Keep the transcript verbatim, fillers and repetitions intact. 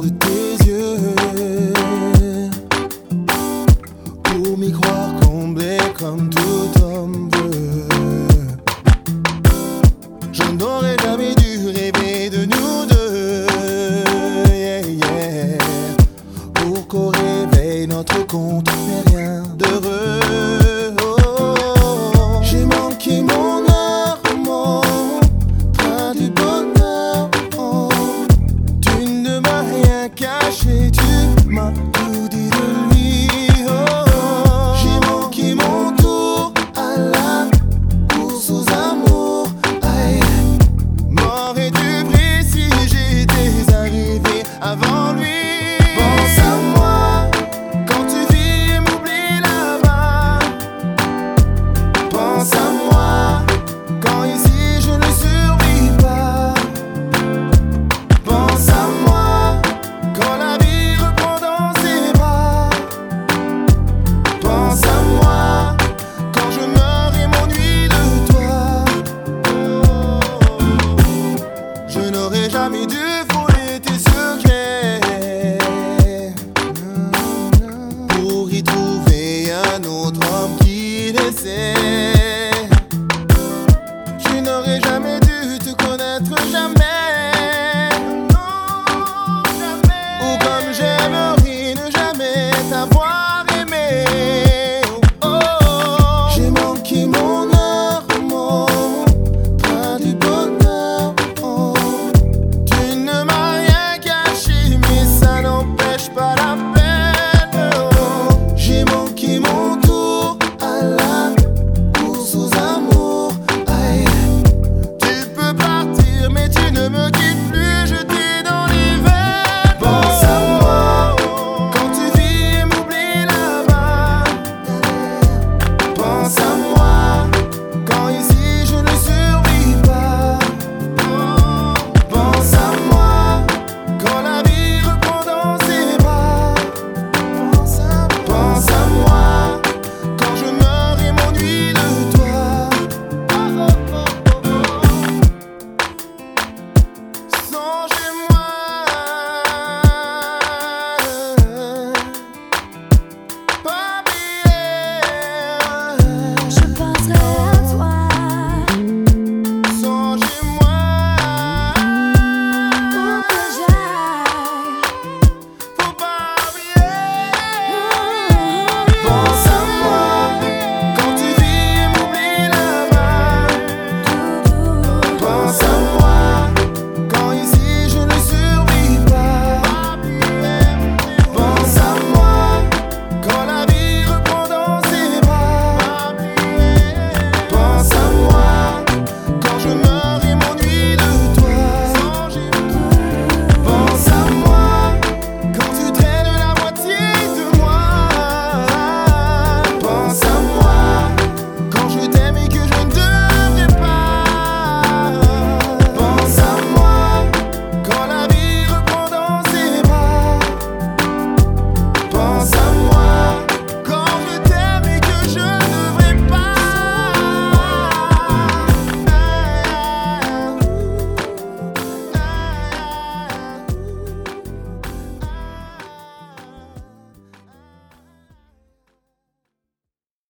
de tes yeux pour m'y croire comblé comme tout homme veut. Je n'aurais jamais dû rêver de nous deux, yeah, yeah. Pour qu'au réveil notre compte n'ait rien d'heureux. Oh, oh, oh. J'ai manqué mon heure, mon train du bonheur. Oh. Tu ne m'as rien caché, tu m'as tout dit de lui. Oh, oh. J'ai manqué mon tour à la course aux amours. Aïe, m'aurais-tu pris si j'étais arrivé avant lui? Pense à moi quand tu vis et m'oublies là-bas. Pense à moi quand ici je ne survis pas. Pense à moi quand la vie reprend dans ses bras. Pense à moi quand je meurs et m'ennuie de toi. Je n'aurais jamais dû